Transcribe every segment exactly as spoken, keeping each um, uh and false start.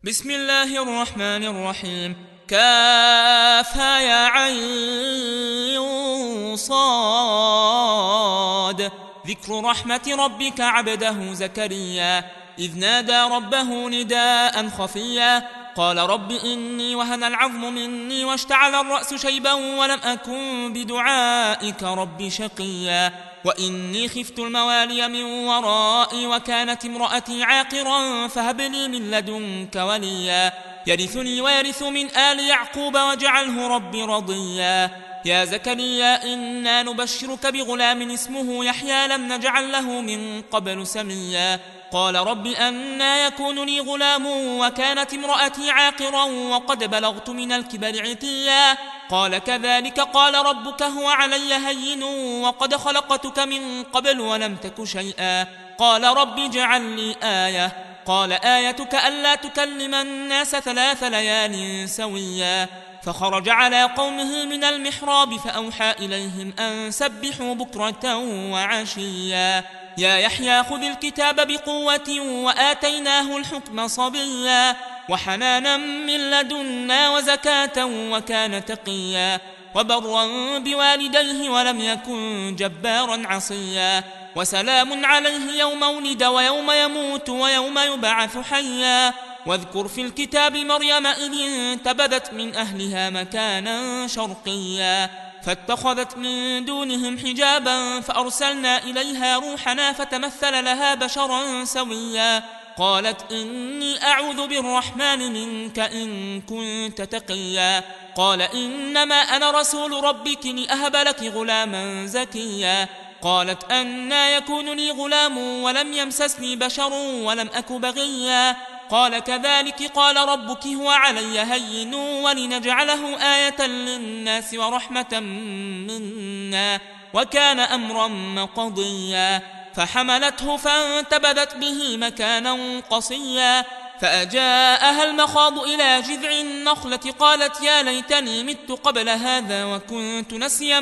بسم الله الرحمن الرحيم. كافها يا عين صاد. ذكر رحمة ربك عبده زكريا إذ نادى ربه نداء خفيا قال رب إني وهن العظم مني واشتعل الرأس شيبا ولم أكن بدعائك رب شقيا وإني خفت الموالي من ورائي وكانت امرأتي عاقرا فهب لي من لدنك وليا يرثني ويرث من آل يعقوب واجعله ربي رضيا يا زكريا إنا نبشرك بغلام اسمه يحيى لم نجعل له من قبل سميا قال رب أنى يكون لي غلام وكانت امرأتي عاقرا وقد بلغت من الكبر عتيا قال كذلك قال ربك هو علي هين وقد خلقتك من قبل ولم تك شيئا قال رب اجعل لي آية قال آيتك ألا تكلم الناس ثلاث ليال سويا فخرج على قومه من المحراب فأوحى إليهم أن سبحوا بكرة وعشيا يا يحيى خذ الكتاب بقوة وآتيناه الحكم صبيا وحنانا من لدنا وزكاة وكان تقيا وبرا بوالديه ولم يكن جبارا عصيا وسلام عليه يوم ولد ويوم يموت ويوم يبعث حيا واذكر في الكتاب مريم إذ انتبذت من أهلها مكانا شرقيا فاتخذت من دونهم حجابا فأرسلنا إليها روحنا فتمثل لها بشرا سويا قالت إني أعوذ بالرحمن منك إن كنت تقيا قال إنما أنا رسول ربك لأهب لك غلاما زكيا قالت أنى يكون لي غلام ولم يمسسني بشر ولم أك بغيا قال كذلك قال ربك هو علي هين ولنجعله آية للناس ورحمة منا وكان أمرا مقضيا فحملته فانتبذت به مكانا قصيا فأجاءها المخاض إلى جذع النخلة قالت يا ليتني مت قبل هذا وكنت نسيا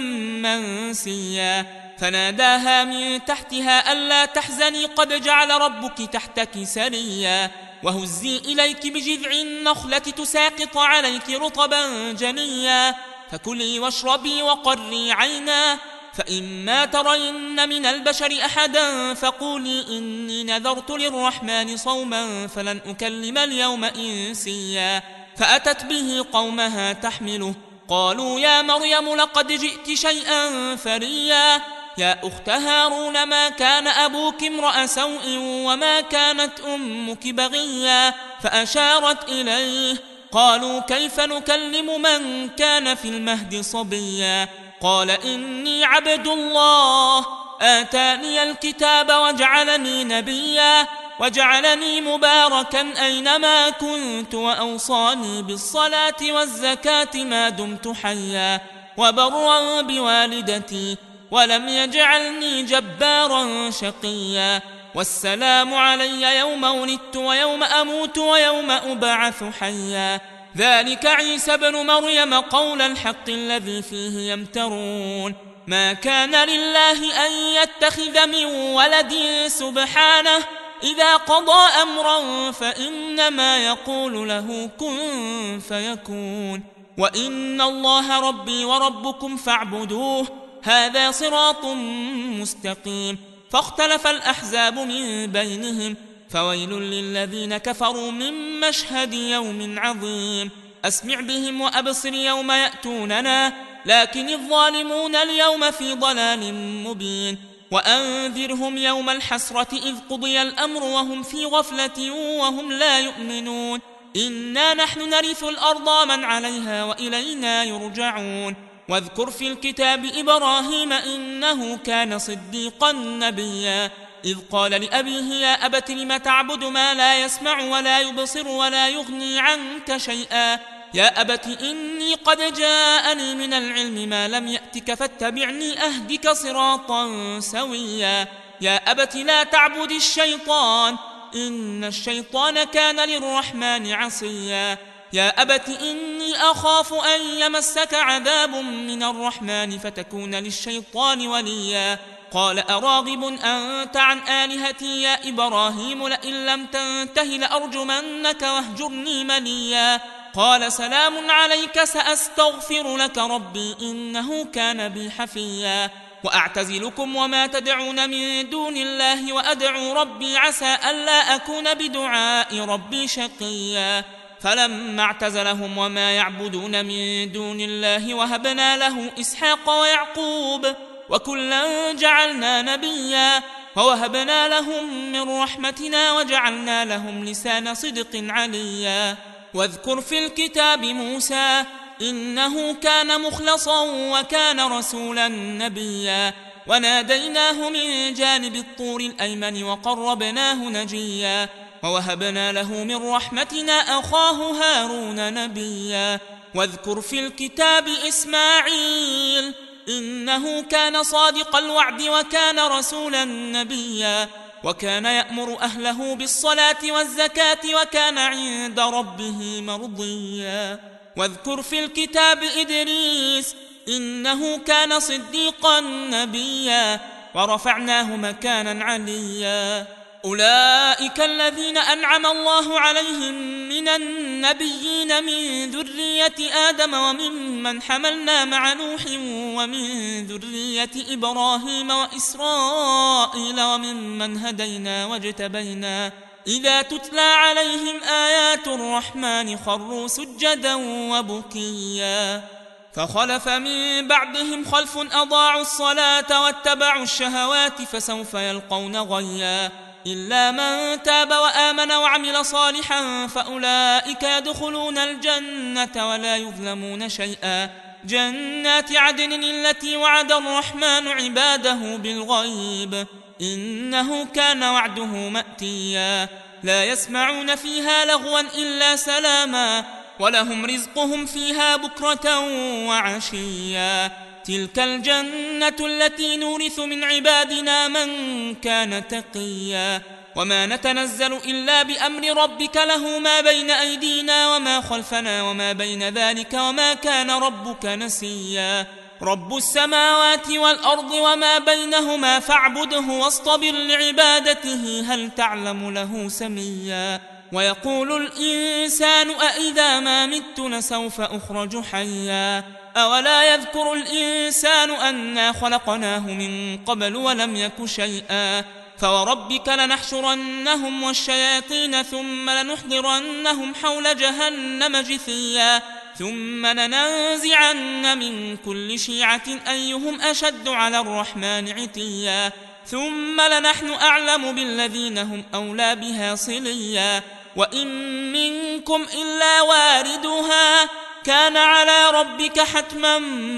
منسيا فناداها من تحتها ألا تحزني قد جعل ربك تحتك سريا وهزي إليك بجذع النخلة تساقط عليك رطبا جنيا فكلي واشربي وقري عينا فإما ترين من البشر أحدا فقولي إني نذرت للرحمن صوما فلن أكلم اليوم إنسيا فأتت به قومها تحمله قالوا يا مريم لقد جئت شيئا فريا يا أخت هارون ما كان أبوك امرأ سوء وما كانت أمك بغيا فأشارت إليه قالوا كيف نكلم من كان في المهد صبيا قال إني عبد الله آتاني الكتاب وجعلني نبيا وجعلني مباركا أينما كنت وأوصاني بالصلاة والزكاة ما دمت حيا وبرا بوالدتي ولم يجعلني جبارا شقيا والسلام علي يوم ولدت ويوم أموت ويوم أبعث حيا ذلك عيسى بن مريم قول الحق الذي فيه يمترون ما كان لله أن يتخذ من ولد سبحانه إذا قضى أمرا فإنما يقول له كن فيكون وإن الله ربي وربكم فاعبدوه هذا صراط مستقيم فاختلف الأحزاب من بينهم فويل للذين كفروا من مشهد يوم عظيم أسمع بهم وأبصر يوم يأتوننا لكن الظالمون اليوم في ضلال مبين وأنذرهم يوم الحسرة إذ قضي الأمر وهم في غفلة وهم لا يؤمنون إنا نحن نرث الأرض من عليها وإلينا يرجعون واذكر في الكتاب إبراهيم إنه كان صديقا نبيا إذ قال لأبيه يا أبت لم تعبد ما لا يسمع ولا يبصر ولا يغني عنك شيئا يا أبت إني قد جاءني من العلم ما لم يأتك فاتبعني أهدك صراطا سويا يا أبت لا تعبد الشيطان إن الشيطان كان للرحمن عصيا يا أبت إني أخاف أن يمسك عذاب من الرحمن فتكون للشيطان وليا قال أراغب أنت عن آلهتي يا إبراهيم لئن لم تنته لأرجمنك واهجرني مليا قال سلام عليك سأستغفر لك ربي إنه كان بي حفيا وأعتزلكم وما تدعون من دون الله وأدعو ربي عسى ألا أكون بدعاء ربي شقيا فلما اعتزلهم وما يعبدون من دون الله وهبنا له إسحاق ويعقوب وكلا جعلنا نبيا ووهبنا لهم من رحمتنا وجعلنا لهم لسان صدق عليا واذكر في الكتاب موسى إنه كان مخلصا وكان رسولا نبيا وناديناه من جانب الطور الأيمن وقربناه نجيا ووهبنا له من رحمتنا أخاه هارون نبيا واذكر في الكتاب إسماعيل إنه كان صادق الوعد وكان رسولا نبيا وكان يأمر أهله بالصلاة والزكاة وكان عند ربه مرضيا واذكر في الكتاب إدريس إنه كان صديقا نبيا ورفعناه مكانا عليا أولئك الذين أنعم الله عليهم من النبيين من ذرية آدم وممن حملنا مع نوح ومن ذرية إبراهيم وإسرائيل وممن هدينا واجتبينا إذا تتلى عليهم آيات الرحمن خروا سجدا وبكيا فخلف من بعدهم خلف أضاعوا الصلاة واتبعوا الشهوات فسوف يلقون غيا إلا من تاب وآمن وعمل صالحا فأولئك يدخلون الجنة ولا يظلمون شيئا جنات عدن التي وعد الرحمن عباده بالغيب إنه كان وعده مأتيا لا يسمعون فيها لغوا إلا سلاما ولهم رزقهم فيها بكرة وعشيا تلك الجنة التي نورث من عبادنا من كان تقيا وما نتنزل إلا بأمر ربك له ما بين أيدينا وما خلفنا وما بين ذلك وما كان ربك نسيا رب السماوات والأرض وما بينهما فاعبده واصطبر لعبادته هل تعلم له سميا ويقول الإنسان أإذا ما مت لسوف أخرج حيا أولا يذكر الإنسان أنا خلقناه من قبل ولم يك شيئا فوربك لنحشرنهم والشياطين ثم لنحضرنهم حول جهنم جثيا ثم لننزعن من كل شيعة أيهم أشد على الرحمن عتيا ثم لنحن أعلم بالذين هم أولى بها صليا وإن منكم إلا واردها كان على ربك حتما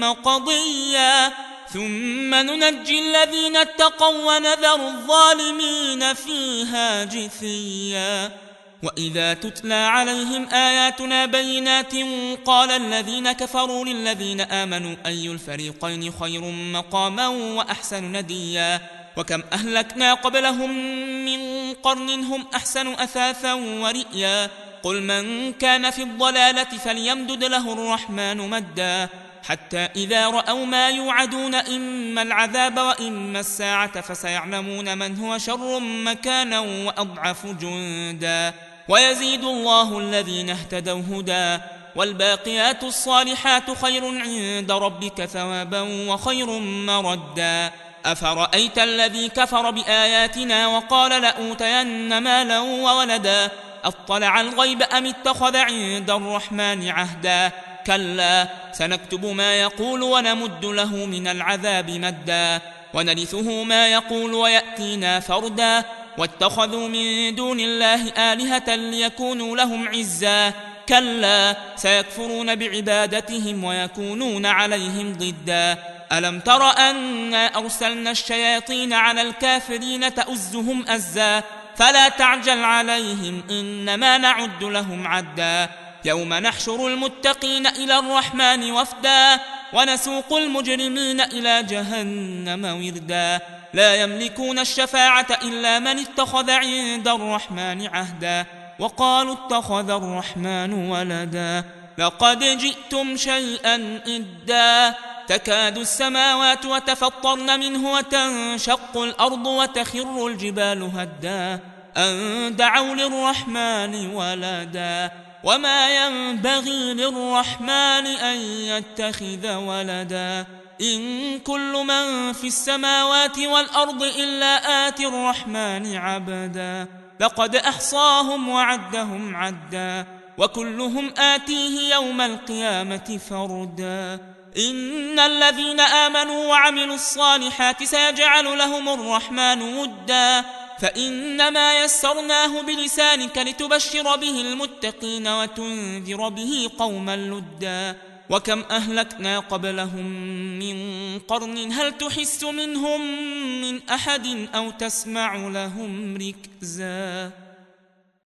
مقضيا ثم ننجي الذين اتقوا ونذر الظالمين فيها جثيا وإذا تتلى عليهم آياتنا بينات قال الذين كفروا للذين آمنوا أي الفريقين خير مقاما وأحسن نديا وكم أهلكنا قبلهم من قرن هم أحسن أثاثا ورئيا قل من كان في الضلالة فليمدد له الرحمن مدا حتى إذا رأوا ما يوعدون إما العذاب وإما الساعة فسيعلمون من هو شر مكانا وأضعف جندا ويزيد الله الذين اهتدوا هدى والباقيات الصالحات خير عند ربك ثوابا وخير مردا أفرأيت الذي كفر بآياتنا وقال لأوتين مالا وولدا أطلع الغيب أم اتخذ عند الرحمن عهدا كلا سنكتب ما يقول ونمد له من العذاب مدا ونرثه ما يقول ويأتينا فردا واتخذوا من دون الله آلهة ليكونوا لهم عزا كلا سيكفرون بعبادتهم ويكونون عليهم ضدا ألم تر أنا أرسلنا الشياطين على الكافرين تؤزهم أزا فلا تعجل عليهم إنما نعد لهم عدا يوم نحشر المتقين إلى الرحمن وفدا ونسوق المجرمين إلى جهنم وردا لا يملكون الشفاعة إلا من اتخذ عند الرحمن عهدا وقالوا اتخذ الرحمن ولدا لقد جئتم شيئا إدا تكاد السماوات يتفطرن منه وتنشق الأرض وتخر الجبال هدا أن دعوا للرحمن ولدا وما ينبغي للرحمن أن يتخذ ولدا إن كل من في السماوات والأرض إلا آتي الرحمن عبدا لقد أحصاهم وعدهم عدا وكلهم آتيه يوم القيامة فردا إن الذين آمنوا وعملوا الصالحات سيجعل لهم الرحمن ودا فإنما يسرناه بلسانك لتبشر به المتقين وتنذر به قوما لدا وكم أهلكنا قبلهم من قرن هل تحس منهم من أحد أو تسمع لهم ركزا.